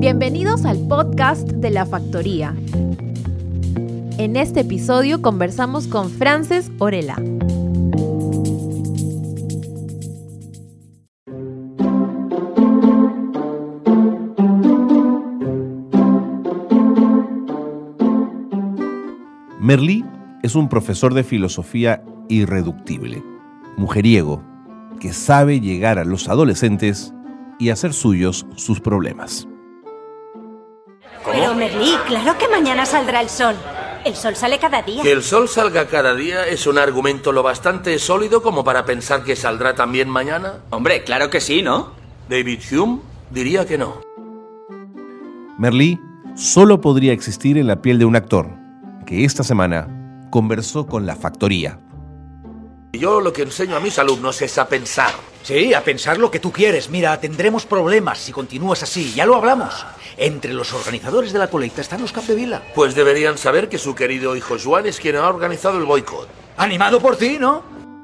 Bienvenidos al podcast de La Factoría. En este episodio conversamos con Frances Orella. Merlí es un profesor de filosofía irreductible, mujeriego, que sabe llegar a los adolescentes y hacer suyos sus problemas. ¿Cómo? Pero Merlí, claro que mañana saldrá el sol. El sol sale cada día. Que el sol salga cada día es un argumento lo bastante sólido como para pensar que saldrá también mañana. Hombre, claro que sí, ¿no? David Hume diría que no. Merlí solo podría existir en la piel de un actor que esta semana conversó con La Factoría. Yo lo que enseño a mis alumnos es a pensar. Sí, a pensar lo que tú quieres. Mira, tendremos problemas si continúas así. Ya lo hablamos. Entre los organizadores de la colecta están los Capdevila. Pues deberían saber que su querido hijo Joan es quien ha organizado el boicot. Animado por ti, ¿no?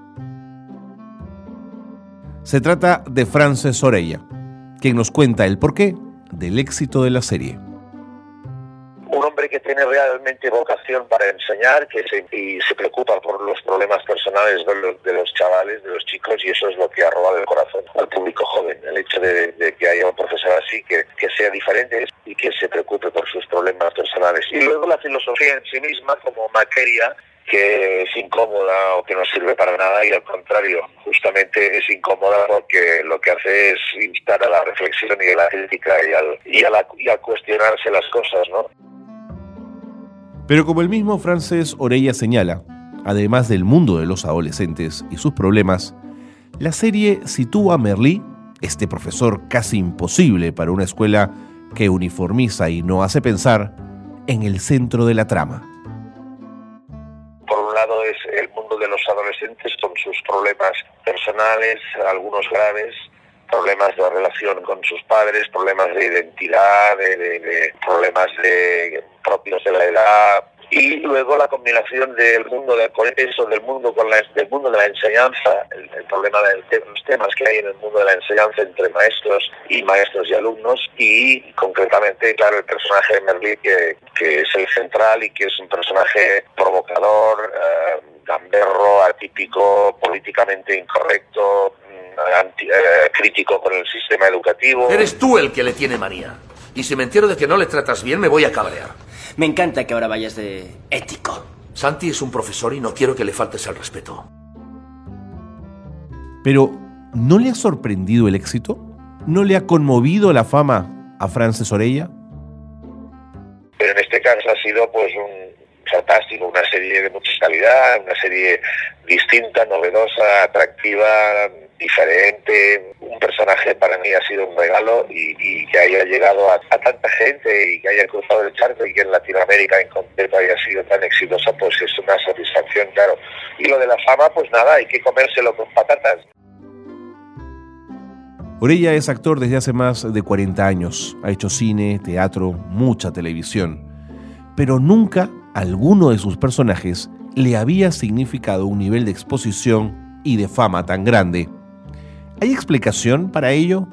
Se trata de Frances Orella, quien nos cuenta el porqué del éxito de la serie. Un hombre que tiene realmente vocación para enseñar, y se preocupa por los problemas personales de los chavales, de los chicos, y eso es lo que ha robado el corazón al público joven. El hecho de que haya un profesor así, que sea diferente y que se preocupe por sus problemas personales. Y luego la filosofía en sí misma como materia, que es incómoda o que no sirve para nada, y al contrario, justamente es incómoda porque lo que hace es instar a la reflexión y a la crítica y a cuestionarse las cosas, ¿no? Pero como el mismo Frances Orella señala, además del mundo de los adolescentes y sus problemas, la serie sitúa a Merlí, este profesor casi imposible para una escuela que uniformiza y no hace pensar, en el centro de la trama. Por un lado es el mundo de los adolescentes con sus problemas personales, algunos graves, problemas de relación con sus padres, problemas de identidad, de problemas propios de la edad, y luego la combinación del mundo del mundo de la enseñanza, el problema de los temas que hay en el mundo de la enseñanza entre maestros y alumnos, y concretamente, claro, el personaje de Merlí, que es el central y que es un personaje provocador, gamberro, atípico, políticamente incorrecto, crítico con el sistema educativo. Eres tú el que le tiene manía. Y si me entero de que no le tratas bien, me voy a cabrear. Me encanta que ahora vayas de ético. Santi es un profesor y no quiero que le faltes al respeto. Pero, ¿no le ha sorprendido el éxito? ¿No le ha conmovido la fama a Frances Orella? Pero en este caso ha sido pues fantástico, una serie de mucha calidad, una serie distinta, novedosa, atractiva, diferente. Un personaje para mí ha sido un regalo, y que haya llegado a tanta gente y que haya cruzado el charco y que en Latinoamérica en concreto haya sido tan exitosa, pues es una satisfacción, claro. Y lo de la fama, pues nada, hay que comérselo con patatas. Orella es actor desde hace más de 40 años. Ha hecho cine, teatro, mucha televisión. Pero nunca alguno de sus personajes le había significado un nivel de exposición y de fama tan grande. ¿Hay explicación para ello?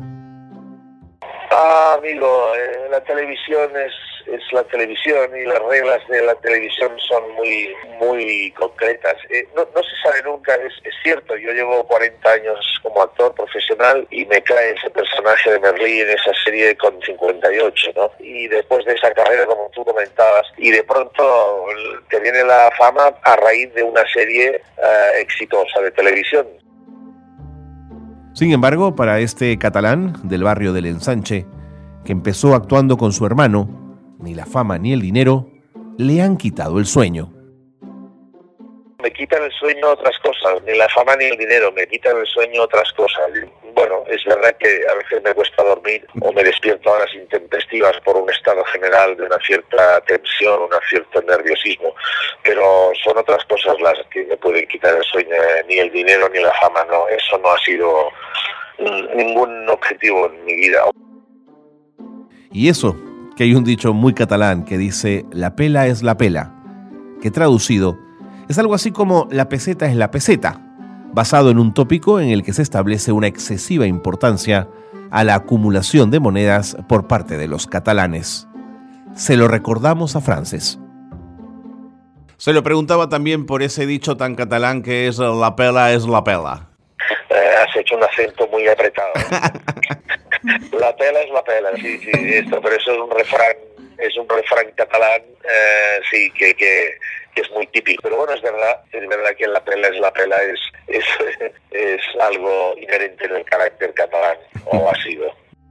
Amigo, la televisión es la televisión, y las reglas de la televisión son muy concretas. No se sabe nunca, es cierto, yo llevo 40 años como actor profesional y me cae ese personaje de Merlí en esa serie con 58, ¿no? Y después de esa carrera, como tú comentabas, y de pronto te viene la fama a raíz de una serie exitosa de televisión. Sin embargo, para este catalán del barrio del Ensanche, que empezó actuando con su hermano, ni la fama ni el dinero le han quitado el sueño. Me quitan el sueño otras cosas, ni la fama ni el dinero, me quitan el sueño otras cosas. Bueno, es verdad que a veces me cuesta dormir o me despierto a horas intempestivas por un estado general de una cierta tensión, un cierto nerviosismo, pero son otras cosas las que me pueden quitar el sueño, ni el dinero ni la fama, no, eso no ha sido ningún objetivo en mi vida. Y eso, que hay un dicho muy catalán que dice «la pela es la pela», que traducido es algo así como «la peseta es la peseta», basado en un tópico en el que se establece una excesiva importancia a la acumulación de monedas por parte de los catalanes. Se lo recordamos a Frances. Se lo preguntaba también por ese dicho tan catalán que es la pela es la pela. Has hecho un acento muy apretado. La pela es la pela, sí, pero eso es un refrán catalán, sí, que es muy típico. Pero bueno, es verdad que la pela es la pela, es algo inherente en el carácter catalán, o ha sido.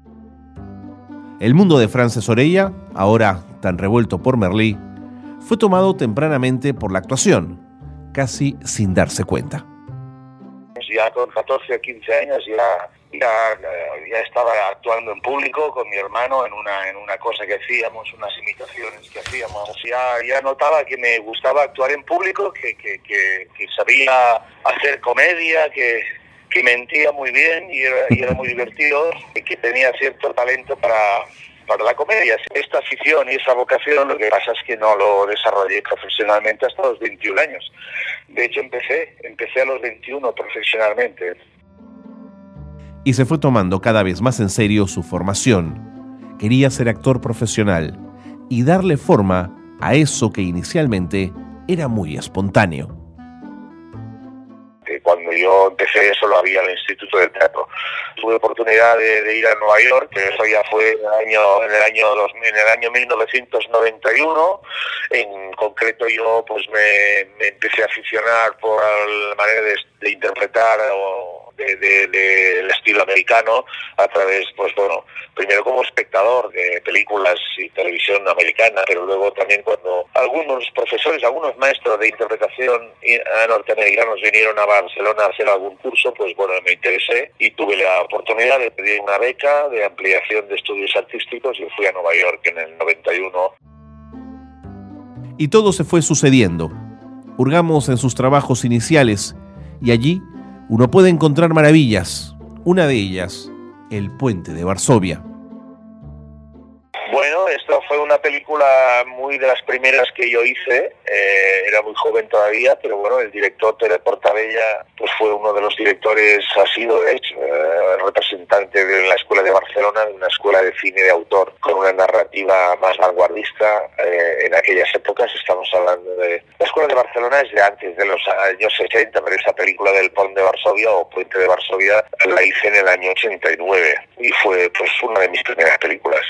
El mundo de Frances Orella, ahora tan revuelto por Merlí, fue tomado tempranamente por la actuación, casi sin darse cuenta. Ya con 14 o 15 años ya estaba actuando en público con mi hermano en una cosa que hacíamos, unas imitaciones que hacíamos. Ya notaba que me gustaba actuar en público, que sabía hacer comedia, que mentía muy bien y era muy divertido, y que tenía cierto talento para la comedia. Esta afición y esa vocación, lo que pasa es que no lo desarrollé profesionalmente hasta los 21 años. De hecho, empecé a los 21 profesionalmente. Y se fue tomando cada vez más en serio su formación. Quería ser actor profesional y darle forma a eso que inicialmente era muy espontáneo. Cuando yo empecé solo había el Instituto del Teatro. Tuve oportunidad de ir a Nueva York, que eso ya fue en el año 1991. En concreto yo pues me empecé a aficionar por la manera de interpretar del estilo americano a través, pues bueno, primero como espectador de películas y televisión americana, pero luego también cuando algunos profesores, algunos maestros de interpretación norteamericanos vinieron a Barcelona a hacer algún curso, pues bueno, me interesé y tuve la oportunidad de pedir una beca de ampliación de estudios artísticos y fui a Nueva York en el 91. Y todo se fue sucediendo. Hurgamos en sus trabajos iniciales y allí uno puede encontrar maravillas. Una de ellas, El Puente de Varsovia. Bueno, esta fue una película muy de las primeras que yo hice. Era muy joven todavía, pero bueno, el director Pere Portabella pues fue uno de los directores, ha sido de hecho representante de la Escuela de Barcelona, de una escuela de cine de autor con una narrativa más vanguardista en aquellas épocas. Estamos hablando de... La Escuela de Barcelona es de antes, de los años 60, pero esa película del Pont de Varsovia o Puente de Varsovia la hice en el año 89 y fue pues una de mis primeras películas.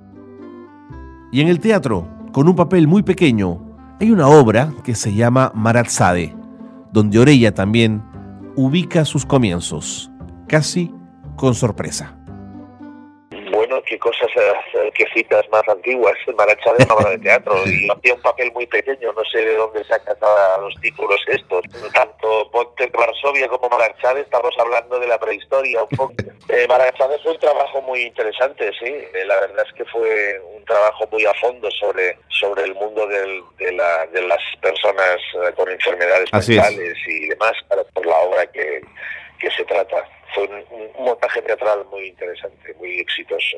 Y en el teatro, con un papel muy pequeño, hay una obra que se llama Maratzade, donde Orella también ubica sus comienzos, casi con sorpresa. Bueno, qué cosas, qué citas más antiguas. Maratzade es una obra de teatro y hacía un papel muy pequeño, no sé de dónde saca los títulos estos. Tanto Ponte de Varsovia como Maratzade estamos hablando de la prehistoria un poco. Maratzade fue un trabajo muy interesante, sí. La verdad es que fue un trabajo muy a fondo sobre el mundo de las personas con enfermedades mentales y demás, por la obra que se trata. Fue un montaje teatral muy interesante, muy exitoso.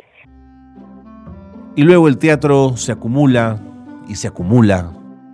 Y luego el teatro se acumula y se acumula.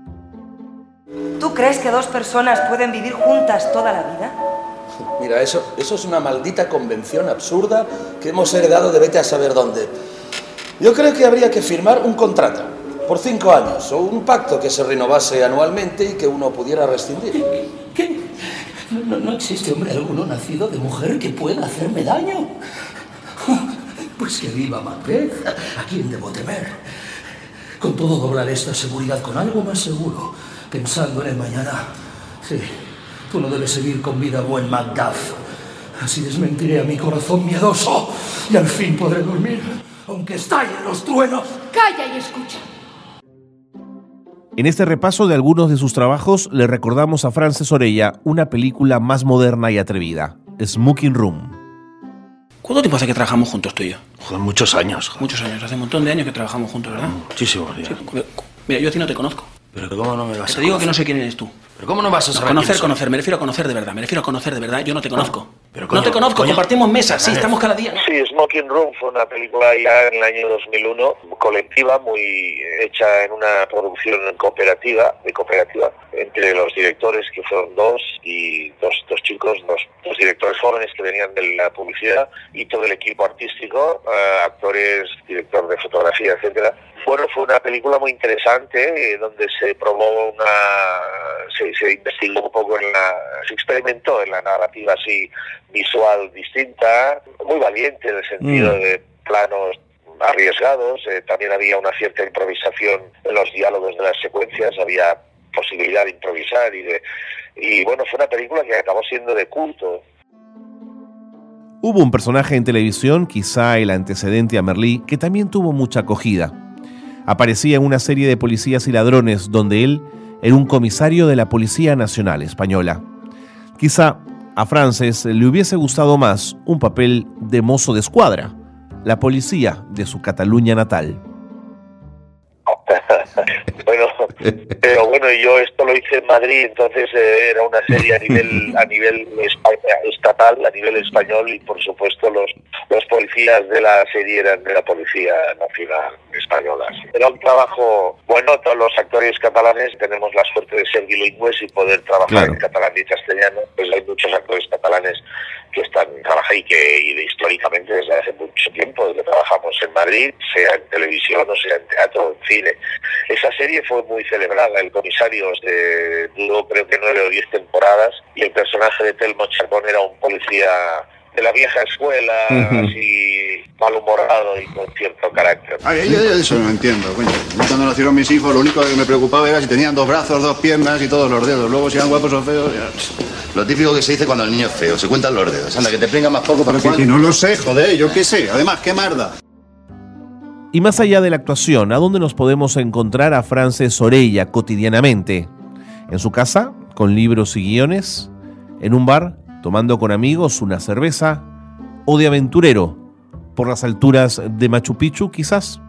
¿Tú crees que dos personas pueden vivir juntas toda la vida? Mira, eso es una maldita convención absurda que hemos heredado de vete a saber dónde. Yo creo que habría que firmar un contrato por 5 años o un pacto que se renovase anualmente y que uno pudiera rescindir. ¿Qué? No existe hombre alguno nacido de mujer que pueda hacerme daño. Pues que viva Macbeth, ¿a quién debo temer? Con todo doblaré esta seguridad con algo más seguro, pensando en el mañana. Sí, tú no debes seguir con vida, buen Macduff. Así desmentiré a mi corazón miedoso y al fin podré dormir, aunque estallen los truenos. ¡Calla y escucha! En este repaso de algunos de sus trabajos le recordamos a Frances Orella una película más moderna y atrevida, Smoking Room. ¿Cuánto tiempo hace que trabajamos juntos tú y yo? Joder, muchos años. Muchos años, hace un montón de años que trabajamos juntos, ¿verdad? Muchísimo, tío. Sí. Mira, yo a ti no te conozco. Pero ¿cómo no me vas a Te digo que no sé quién eres tú. ¿Pero cómo no vas a saber Conocer, me refiero a conocer de verdad, yo no te conozco. Pero, no te conozco, compartimos mesas, sí, estamos cada día. Sí, Smoking Room fue una película ya en el año 2001, colectiva, muy hecha en una producción cooperativa, entre los directores, que fueron dos chicos, dos directores jóvenes que venían de la publicidad, y todo el equipo artístico, actores, director de fotografía, etcétera. Bueno, fue una película muy interesante, donde se probó se investigó un poco se experimentó en la narrativa así visual distinta, muy valiente en el sentido de planos arriesgados. También había una cierta improvisación en los diálogos de las secuencias, había posibilidad de improvisar y bueno, fue una película que acabó siendo de culto. Hubo un personaje en televisión, quizá el antecedente a Merlí, que también tuvo mucha acogida. Aparecía en una serie de Policías y Ladrones, donde él era un comisario de la Policía Nacional Española. Quizá a Frances le hubiese gustado más un papel de mozo de escuadra, la policía de su Cataluña natal. Bueno, yo esto lo hice en Madrid, entonces era una serie a nivel estatal, a nivel español, y por supuesto los policías de la serie eran de la Policía Nacional Española. Era un trabajo, bueno, todos los actores catalanes tenemos la suerte de ser bilingües y poder trabajar en catalán y castellano, pues hay muchos actores catalanes que están trabajando y históricamente desde hace mucho tiempo, desde que trabajamos en Madrid, sea en televisión o sea en teatro, en cine. Esa serie fue muy celebrada, el comisario duró creo que 9 o 10 temporadas, y el personaje de Telmo Chacón era un policía de la vieja escuela, así malhumorado y con cierto carácter. Eso no entiendo, coño. Cuando nacieron mis hijos, lo único que me preocupaba era si tenían 2 brazos, 2 piernas y todos los dedos. Luego si eran guapos o feos, ya... Lo típico que se dice cuando el niño es feo, se cuentan los dedos. Anda, que te pringa más poco para que no lo sé, joder, yo qué sé. Además, qué marda. Y más allá de la actuación, ¿a dónde nos podemos encontrar a Frances Orella cotidianamente? ¿En su casa, con libros y guiones? ¿En un bar, tomando con amigos una cerveza? ¿O de aventurero, por las alturas de Machu Picchu, quizás?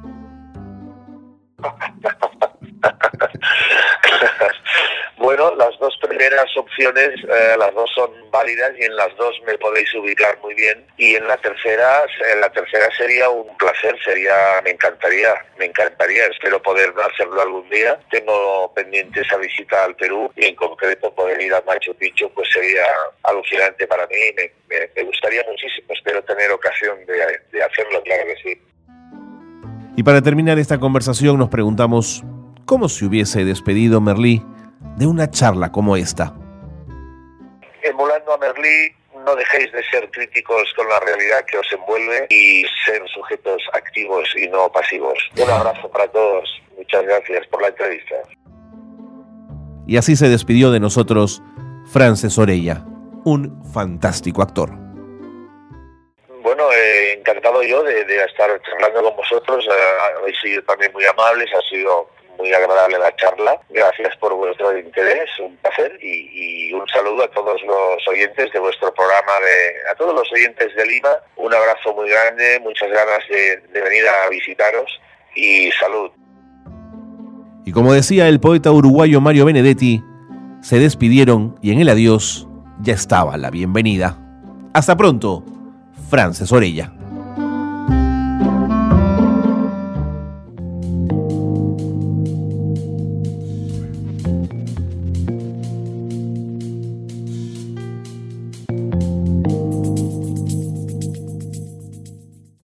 Bueno, las dos primeras opciones, las dos son válidas y en las dos me podéis ubicar muy bien. Y en la tercera sería un placer, me encantaría, espero poder hacerlo algún día. Tengo pendiente esa visita al Perú y en concreto poder ir a Machu Picchu, pues sería alucinante para mí. Me gustaría muchísimo, espero tener ocasión de hacerlo, claro que sí. Y para terminar esta conversación nos preguntamos, ¿cómo se hubiese despedido Merlí de una charla como esta? Emulando a Merlí, no dejéis de ser críticos con la realidad que os envuelve y ser sujetos activos y no pasivos. Un abrazo para todos. Muchas gracias por la entrevista. Y así se despidió de nosotros Frances Orella, un fantástico actor. Bueno, encantado yo de estar charlando con vosotros. Habéis sido también muy amables, ha sido muy agradable la charla. Gracias por vuestro interés, un placer, y un saludo a todos los oyentes de vuestro programa, a todos los oyentes de Lima. Un abrazo muy grande, muchas ganas de venir a visitaros y salud. Y como decía el poeta uruguayo Mario Benedetti, se despidieron y en el adiós ya estaba la bienvenida. Hasta pronto, Frances Orella.